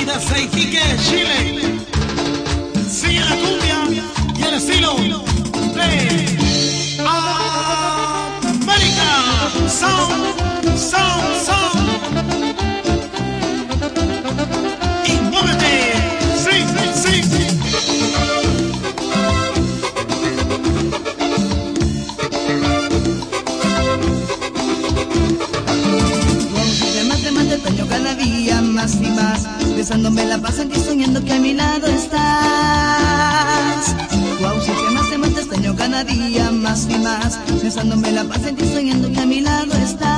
y desde Iquique, Chile. Sigue la cumbia y el estilo de América. Sound, sound, sound. Y muévete. Sí, sí, sí. Extraño cada día más y más, besándome la paz aquí soñando que a mi lado estás. Tu ausencia más te extraño cada día más y más, besándome la paz aquí soñando que a mi lado estás.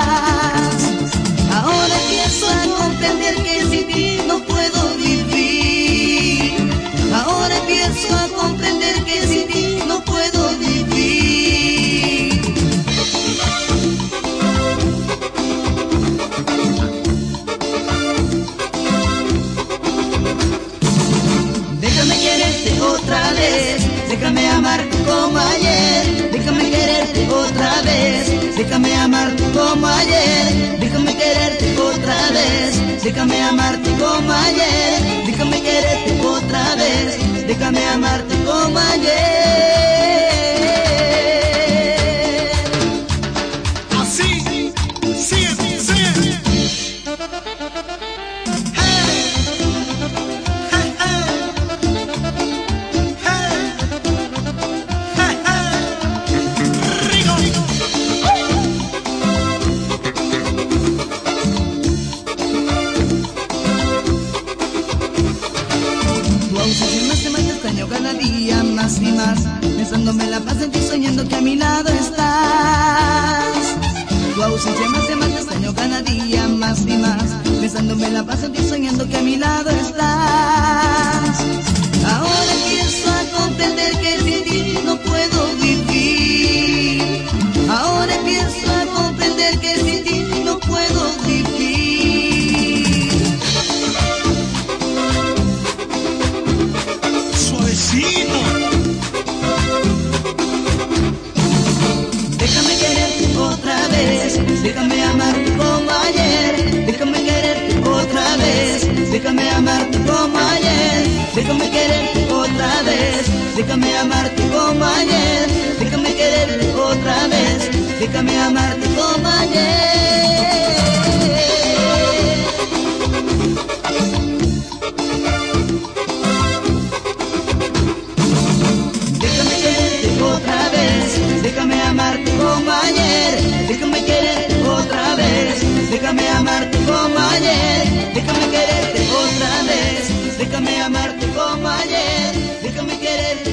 Ahora empiezo a comprender que sin ti no puedo vivir. Ahora empiezo a comprender que sin ti no puedo vivir. Otra vez, déjame amarte como ayer, déjame quererte otra vez, déjame amarte como ayer, déjame quererte otra vez, déjame amarte como ayer, déjame quererte otra vez, déjame amarte como ayer. Así, sí, sí. Cada día más y más, besándome la paz en ti, soñando que a mi lado estás. Tu ausencia más y más, te extraño cada día más y más, besándome la paz en ti, soñando que a mi lado estás. Ahora empiezo a comprender que sin ti no puedo vivir. Ahora empiezo a comprender que sin ti no puedo vivir. Déjame quererte otra vez, déjame amarte como ayer, déjame quererte otra vez, déjame amarte como ayer, déjame quererte otra vez, déjame amarte como ayer, déjame quererte otra vez, déjame amarte como ayer. Déjame amarte como ayer, déjame quererte otra vez, déjame amarte como ayer, déjame quererte otra vez, déjame amarte como ayer, déjame quererte.